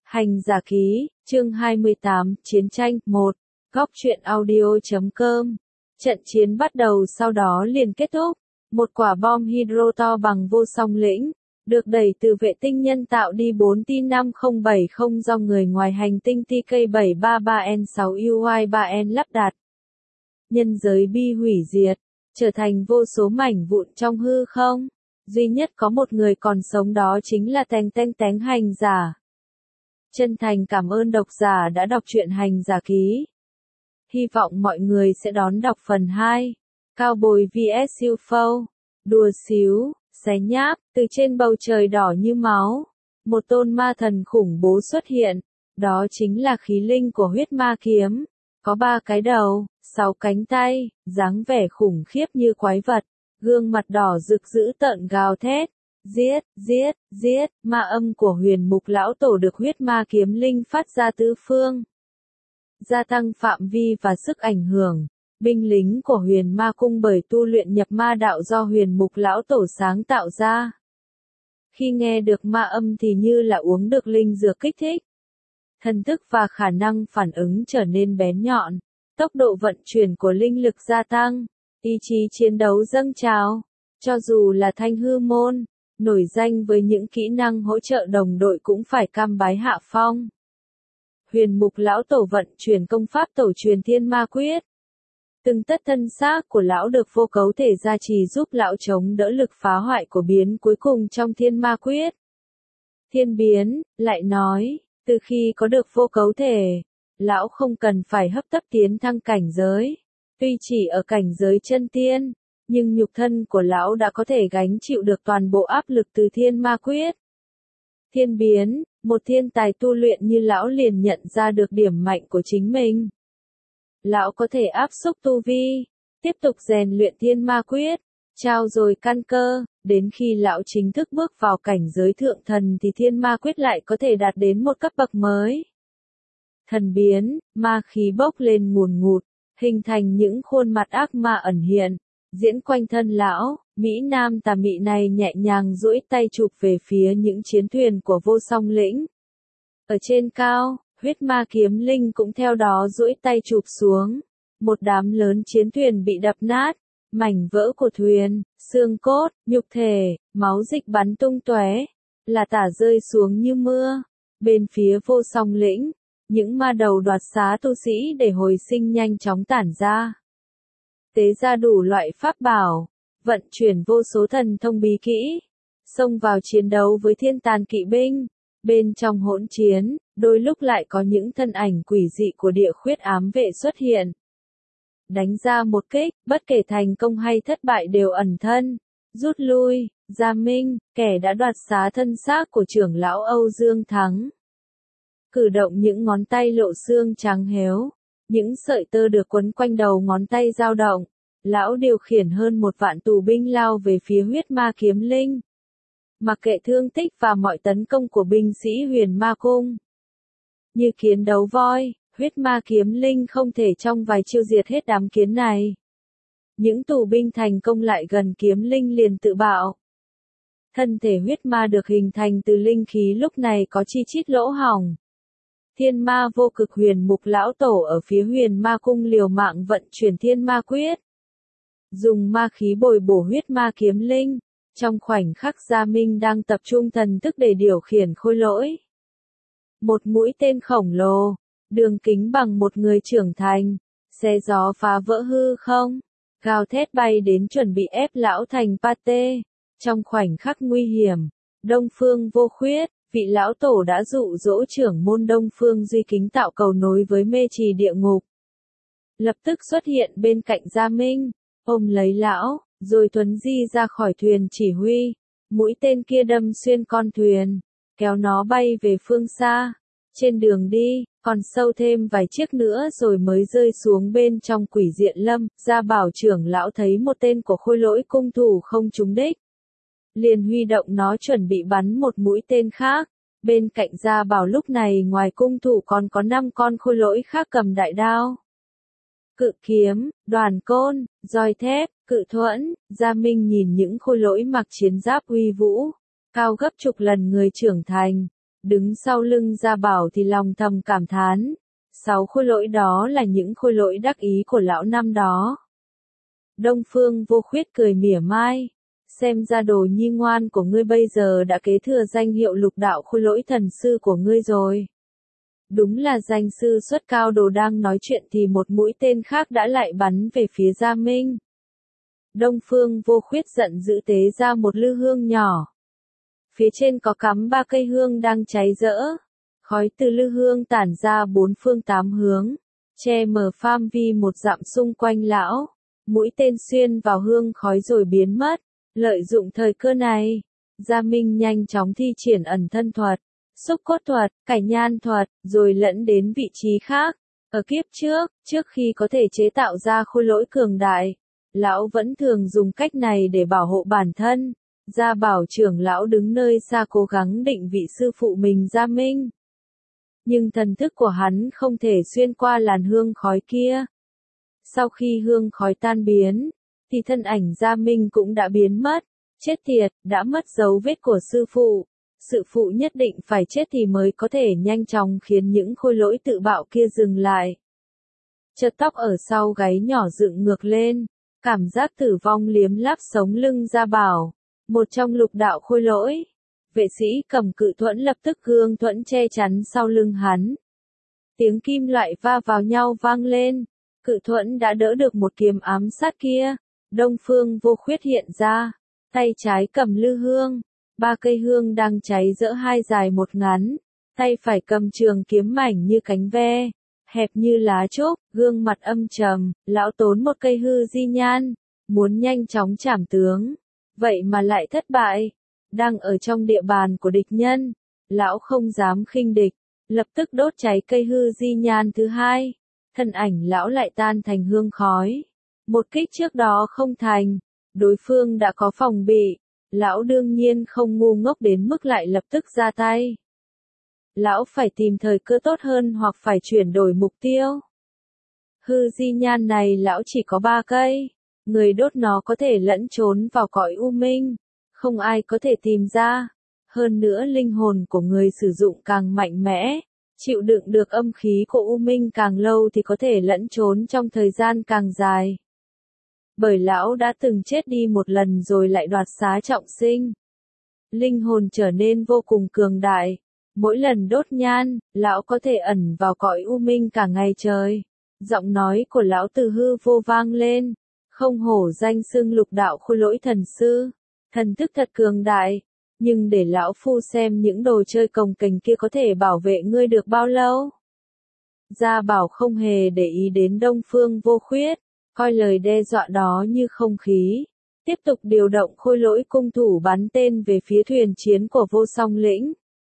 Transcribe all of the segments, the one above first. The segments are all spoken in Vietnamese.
Hành giả ký, chương 28, Chiến tranh, 1, Góc truyện audio.com. Trận chiến bắt đầu sau đó liền kết thúc. Một quả bom hydro to bằng vô song lĩnh, được đẩy từ vệ tinh nhân tạo đi 4 T5070 do người ngoài hành tinh TK733N6UY3N lắp đặt. Nhân giới bi hủy diệt, trở thành vô số mảnh vụn trong hư không. Duy nhất có một người còn sống đó chính là Teng hành giả. Chân thành cảm ơn độc giả đã đọc truyện Hành giả ký. Hy vọng mọi người sẽ đón đọc phần 2. Cao bồi vs UFO. Đùa xíu, xé nháp, từ trên bầu trời đỏ như máu. Một tôn ma thần khủng bố xuất hiện. Đó chính là khí linh của huyết ma kiếm. Có 3 cái đầu, 6 cánh tay, dáng vẻ khủng khiếp như quái vật. Gương mặt đỏ rực dữ tợn gào thét. Giết, giết, giết, ma âm của huyền mục lão tổ được huyết ma kiếm linh phát ra tứ phương. Gia tăng phạm vi và sức ảnh hưởng. Binh lính của huyền ma cung bởi tu luyện nhập ma đạo do huyền mục lão tổ sáng tạo ra. Khi nghe được ma âm thì như là uống được linh dược kích thích. Thần thức và khả năng phản ứng trở nên bén nhọn. Tốc độ vận chuyển của linh lực gia tăng. Ý chí chiến đấu dâng trào. Cho dù là Thanh Hư Môn, nổi danh với những kỹ năng hỗ trợ đồng đội cũng phải cam bái hạ phong. Huyền mục lão tổ vận chuyển công pháp tổ truyền thiên ma quyết. Từng tất thân xác của lão được vô cấu thể gia trì giúp lão chống đỡ lực phá hoại của biến cuối cùng trong thiên ma quyết. Thiên biến, lại nói, từ khi có được vô cấu thể, lão không cần phải hấp tấp tiến thăng cảnh giới. Tuy chỉ ở cảnh giới chân tiên, nhưng nhục thân của lão đã có thể gánh chịu được toàn bộ áp lực từ thiên ma quyết. Thiên biến, một thiên tài tu luyện như lão liền nhận ra được điểm mạnh của chính mình. Lão có thể áp xúc tu vi, tiếp tục rèn luyện thiên ma quyết, trao dồi căn cơ, đến khi lão chính thức bước vào cảnh giới thượng thần thì thiên ma quyết lại có thể đạt đến một cấp bậc mới. Thần biến, ma khí bốc lên ngùn ngụt, hình thành những khuôn mặt ác ma ẩn hiện, diễn quanh thân lão. Mỹ Nam tà mị này nhẹ nhàng duỗi tay chụp về phía những chiến thuyền của vô song lĩnh. Ở trên cao, huyết ma kiếm linh cũng theo đó duỗi tay chụp xuống. Một đám lớn chiến thuyền bị đập nát, mảnh vỡ của thuyền, xương cốt, nhục thể, máu dịch bắn tung tóe, là tả rơi xuống như mưa. Bên phía vô song lĩnh, những ma đầu đoạt xá tu sĩ để hồi sinh nhanh chóng tản ra. Tế ra đủ loại pháp bảo, vận chuyển vô số thần thông bí kỹ, xông vào chiến đấu với thiên tàn kỵ binh. Bên trong hỗn chiến, đôi lúc lại có những thân ảnh quỷ dị của địa khuyết ám vệ xuất hiện. Đánh ra một kích, bất kể thành công hay thất bại đều ẩn thân, rút lui. Gia Minh, kẻ đã đoạt xá thân xác của trưởng lão Âu Dương Thắng. Cử động những ngón tay lộ xương trắng héo, những sợi tơ được quấn quanh đầu ngón tay dao động. Lão điều khiển hơn 1 vạn tù binh lao về phía huyết ma kiếm linh. Mặc kệ thương tích và mọi tấn công của binh sĩ huyền ma cung. Như kiến đấu voi, huyết ma kiếm linh không thể trong vài chiêu diệt hết đám kiến này. Những tù binh thành công lại gần kiếm linh liền tự bạo. Thân thể huyết ma được hình thành từ linh khí lúc này có chi chít lỗ hổng. Thiên ma vô cực huyền mục lão tổ ở phía huyền ma cung liều mạng vận chuyển thiên ma quyết. Dùng ma khí bồi bổ huyết ma kiếm linh. Trong khoảnh khắc Gia Minh đang tập trung thần thức để điều khiển khôi lỗi. Một mũi tên khổng lồ, đường kính bằng một người trưởng thành, xé gió phá vỡ hư không, gào thét bay đến chuẩn bị ép lão thành pate. Trong khoảnh khắc nguy hiểm, Đông Phương Vô Khuyết, vị lão tổ đã dụ dỗ trưởng môn Đông Phương Duy Kính tạo cầu nối với mê trì địa ngục. Lập tức xuất hiện bên cạnh Gia Minh, ôm lấy lão, rồi thuấn di ra khỏi thuyền chỉ huy. Mũi tên kia đâm xuyên con thuyền, kéo nó bay về phương xa. Trên đường đi, còn sâu thêm vài chiếc nữa rồi mới rơi xuống bên trong quỷ diện lâm. Gia Bảo trưởng lão thấy một tên của khôi lỗi cung thủ không trúng đích, liền huy động nó chuẩn bị bắn một mũi tên khác. Bên cạnh Gia Bảo lúc này ngoài cung thủ còn có 5 con khôi lỗi khác cầm đại đao, cự kiếm, đoàn côn, roi thép, cự thuẫn. Gia Minh nhìn những khôi lỗi mặc chiến giáp uy vũ, cao gấp chục lần người trưởng thành, Đứng sau lưng Gia Bảo thì lòng thầm cảm thán, 6 khôi lỗi đó là những khôi lỗi đắc ý của lão năm đó. Đông Phương Vô Khuyết cười mỉa mai, xem ra đồ nhi ngoan của ngươi bây giờ đã kế thừa danh hiệu lục đạo khôi lỗi thần sư của ngươi rồi. Đúng là danh sư xuất cao đồ, đang nói chuyện thì một mũi tên khác đã lại bắn về phía Gia Minh. Đông Phương Vô Khuyết giận dữ tế ra một lư hương nhỏ. Phía trên có cắm 3 cây hương đang cháy rỡ. Khói từ lư hương tản ra 4 phương 8 hướng, che mờ phạm vi một dặm xung quanh lão. Mũi tên xuyên vào hương khói rồi biến mất. Lợi dụng thời cơ này, Gia Minh nhanh chóng thi triển ẩn thân thuật, xúc cốt thuật, cải nhan thuật, rồi lẫn đến vị trí khác. Ở kiếp trước khi có thể chế tạo ra khôi lỗi cường đại, lão vẫn thường dùng cách này để bảo hộ bản thân. Gia Bảo trưởng lão đứng nơi xa cố gắng định vị sư phụ mình Gia Minh. Nhưng thần thức của hắn không thể xuyên qua làn hương khói kia. Sau khi hương khói tan biến, thì thân ảnh Gia Minh cũng đã biến mất. Chết tiệt, đã mất dấu vết của sư phụ. Sư phụ nhất định phải chết thì mới có thể nhanh chóng khiến những khôi lỗi tự bạo kia dừng lại. Chợt tóc ở sau gáy nhỏ dựng ngược lên, cảm giác tử vong liếm láp sống lưng Gia Bảo. Một trong lục đạo khôi lỗi, vệ sĩ cầm cự thuẫn lập tức gương thuẫn che chắn sau lưng hắn. Tiếng kim loại va vào nhau vang lên, cự thuẫn đã đỡ được một kiếm ám sát kia. Đông Phương Vô Khuyết hiện ra, tay trái cầm lư hương, 3 cây hương đang cháy rỡ, 2 dài 1 ngắn, tay phải cầm trường kiếm mảnh như cánh ve, hẹp như lá trúc, gương mặt âm trầm, lão tốn một cây hư di nhan, muốn nhanh chóng trảm tướng, vậy mà lại thất bại. Đang ở trong địa bàn của địch nhân, lão không dám khinh địch, lập tức đốt cháy cây hư di nhan thứ hai, thân ảnh lão lại tan thành hương khói. Một kích trước đó không thành, đối phương đã có phòng bị, lão đương nhiên không ngu ngốc đến mức lại lập tức ra tay. Lão phải tìm thời cơ tốt hơn hoặc phải chuyển đổi mục tiêu. Hư di nhan này lão chỉ có 3 cây, người đốt nó có thể lẫn trốn vào cõi u minh, không ai có thể tìm ra. Hơn nữa linh hồn của người sử dụng càng mạnh mẽ, chịu đựng được âm khí của u minh càng lâu thì có thể lẫn trốn trong thời gian càng dài. Bởi lão đã từng chết đi một lần rồi lại đoạt xá trọng sinh. Linh hồn trở nên vô cùng cường đại. Mỗi lần đốt nhan, lão có thể ẩn vào cõi u minh cả ngày trời. Giọng nói của lão từ hư vô vang lên. Không hổ danh xưng lục đạo khôi lỗi thần sư. Thần thức thật cường đại. Nhưng để lão phu xem những đồ chơi cồng kềnh kia có thể bảo vệ ngươi được bao lâu. Gia Bảo không hề để ý đến Đông Phương Vô Khuyết, coi lời đe dọa đó như không khí. Tiếp tục điều động khôi lỗi cung thủ bắn tên về phía thuyền chiến của Vô Song Lĩnh.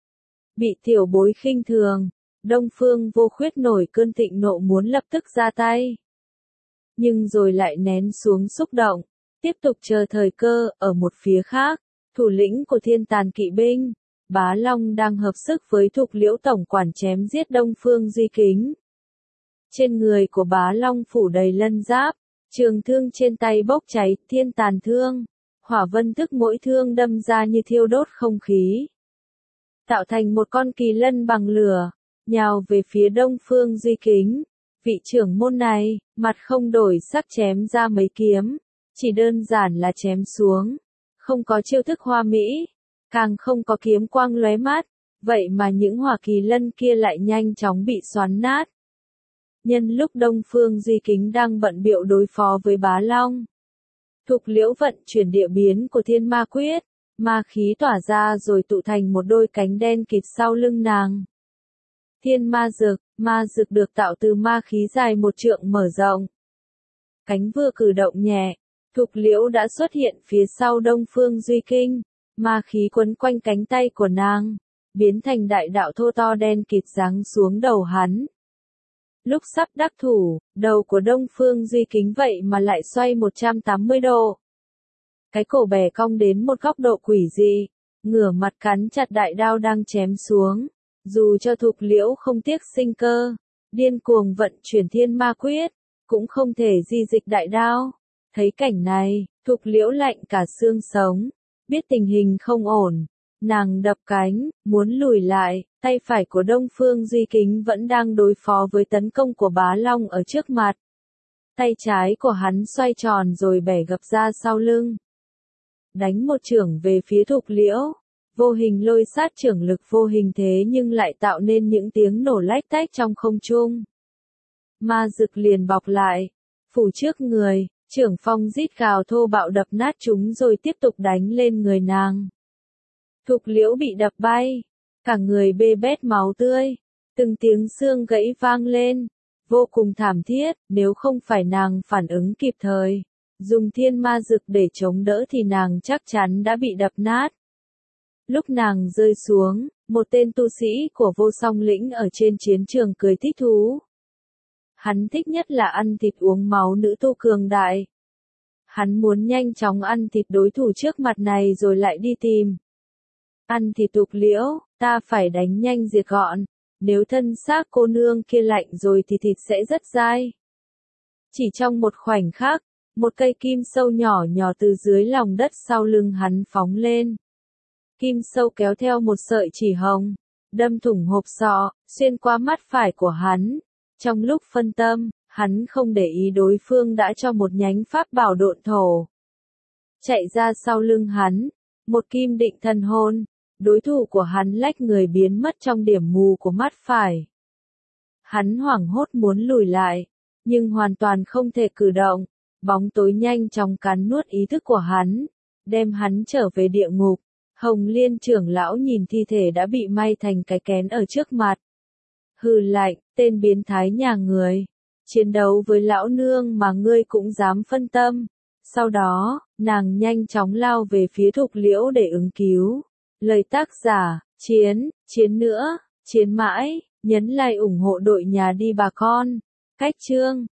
Bị tiểu bối khinh thường, Đông Phương Vô Khuyết nổi cơn thịnh nộ muốn lập tức ra tay. Nhưng rồi lại nén xuống xúc động, tiếp tục chờ thời cơ. Ở một phía khác, thủ lĩnh của Thiên Tàn kỵ binh, Bá Long đang hợp sức với Thục Liễu tổng quản chém giết Đông Phương Duy Kính. Trên người của Bá Long phủ đầy lân giáp, trường thương trên tay bốc cháy, thiên tàn thương. Hỏa vân thức mỗi thương đâm ra như thiêu đốt không khí. Tạo thành một con kỳ lân bằng lửa, nhào về phía Đông Phương Duy Kính. Vị trưởng môn này, mặt không đổi sắc chém ra mấy kiếm, chỉ đơn giản là chém xuống. Không có chiêu thức hoa mỹ, càng không có kiếm quang lóe mắt, vậy mà những hỏa kỳ lân kia lại nhanh chóng bị xoắn nát. Nhân lúc Đông Phương Duy Kính đang bận bịu đối phó với Bá Long, Thục Liễu vận chuyển địa biến của Thiên Ma Quyết, ma khí tỏa ra rồi tụ thành một đôi cánh đen kịt sau lưng nàng. Thiên ma dực được tạo từ ma khí dài 1 trượng mở rộng. Cánh vừa cử động nhẹ, Thục Liễu đã xuất hiện phía sau Đông Phương Duy Kinh, ma khí quấn quanh cánh tay của nàng, biến thành đại đạo thô to đen kịt giáng xuống đầu hắn. Lúc sắp đắc thủ, đầu của Đông Phương Duy Kính vậy mà lại xoay 180 độ. Cái cổ bẻ cong đến một góc độ quỷ dị, ngửa mặt cắn chặt đại đao đang chém xuống. Dù cho Thục Liễu không tiếc sinh cơ, điên cuồng vận chuyển Thiên Ma Quyết, cũng không thể di dịch đại đao. Thấy cảnh này, Thục Liễu lạnh cả xương sống, biết tình hình không ổn, Nàng đập cánh, muốn lùi lại, tay phải của Đông Phương Duy Kính vẫn đang đối phó với tấn công của Bá Long ở trước mặt. Tay trái của hắn xoay tròn rồi bẻ gập ra sau lưng. Đánh một chưởng về phía Thục Liễu. Vô hình lôi sát chưởng lực vô hình thế nhưng lại tạo nên những tiếng nổ lách tách trong không trung. Ma Dực liền bọc lại, phủ trước người, chưởng phong rít gào thô bạo đập nát chúng rồi tiếp tục đánh lên người nàng. Thục Liễu bị đập bay, cả người bê bết máu tươi, từng tiếng xương gãy vang lên, vô cùng thảm thiết, nếu không phải nàng phản ứng kịp thời, dùng thiên ma dực để chống đỡ thì nàng chắc chắn đã bị đập nát. Lúc nàng rơi xuống, một tên tu sĩ của Vô Song Lĩnh ở trên chiến trường cười thích thú. Hắn thích nhất là ăn thịt uống máu nữ tu cường đại. Hắn muốn nhanh chóng ăn thịt đối thủ trước mặt này rồi lại đi tìm. Ăn thịt Thục Liễu, ta phải đánh nhanh diệt gọn. Nếu thân xác cô nương kia lạnh rồi thì thịt sẽ rất dai. Chỉ trong một khoảnh khắc, một cây kim sâu nhỏ nhỏ từ dưới lòng đất sau lưng hắn phóng lên. Kim sâu kéo theo một sợi chỉ hồng, đâm thủng hộp sọ, xuyên qua mắt phải của hắn. Trong lúc phân tâm, hắn không để ý đối phương đã cho một nhánh pháp bảo độn thổ. Chạy ra sau lưng hắn, một kim định thần hồn, đối thủ của hắn lách người biến mất trong điểm mù của mắt phải. Hắn hoảng hốt muốn lùi lại, nhưng hoàn toàn không thể cử động, bóng tối nhanh chóng cắn nuốt ý thức của hắn, đem hắn trở về địa ngục. Hồng Liên trưởng lão nhìn thi thể đã bị may thành cái kén ở trước mặt. Hừ lạnh, tên biến thái nhà người. Chiến đấu với lão nương mà ngươi cũng dám phân tâm. Sau đó, nàng nhanh chóng lao về phía Thục Liễu để ứng cứu. Lời tác giả, chiến nữa, chiến mãi, nhấn like ủng hộ đội nhà đi bà con. Cách chương